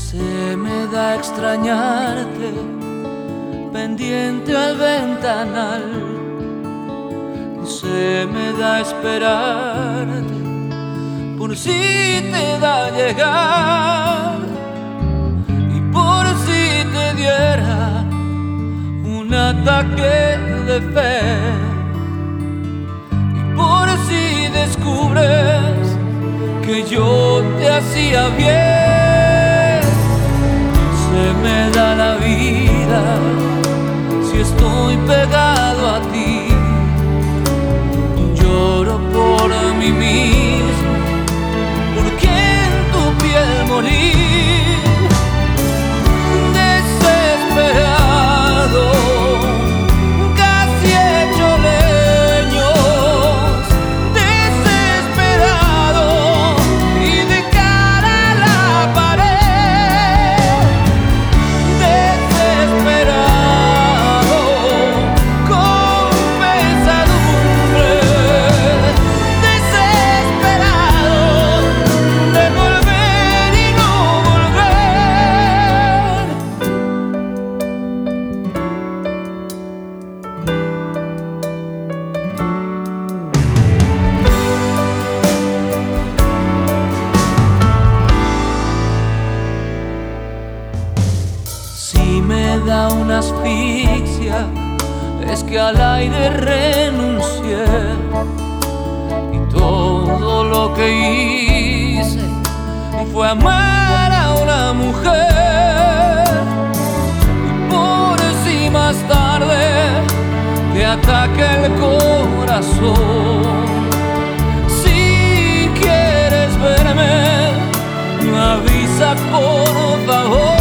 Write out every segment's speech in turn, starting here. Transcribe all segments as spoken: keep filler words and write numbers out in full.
Se me da extrañarte, pendiente al ventanal. Se me da esperarte, por si te da llegar, y por si te diera un ataque de fe, y por si descubres que yo te hacía bien. Se me da la vida si estoy pegado a ti. Lloro por mí mismo, porque en tu piel morí. Desesperado, casi hecho leños. Desesperado y de cara a la pared. Desesperado, con pesadumbre. Desesperado de volver y no volver. Si me da una asfixia, es que al aire renuncié, y todo lo que hice fue amar a una mujer. Y por si más tarde te ataca el corazón, si quieres verme, avisa por favor.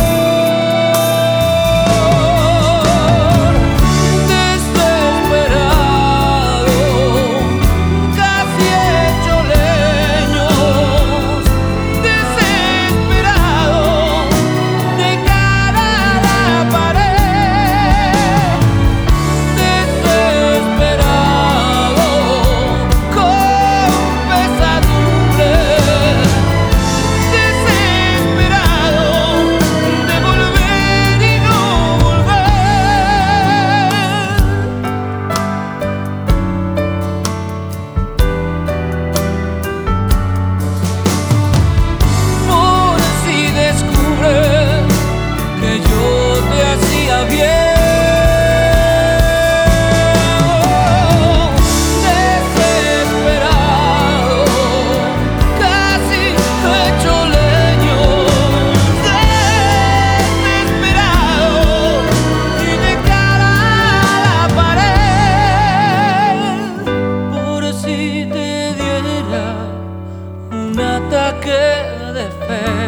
Un ataque de fe.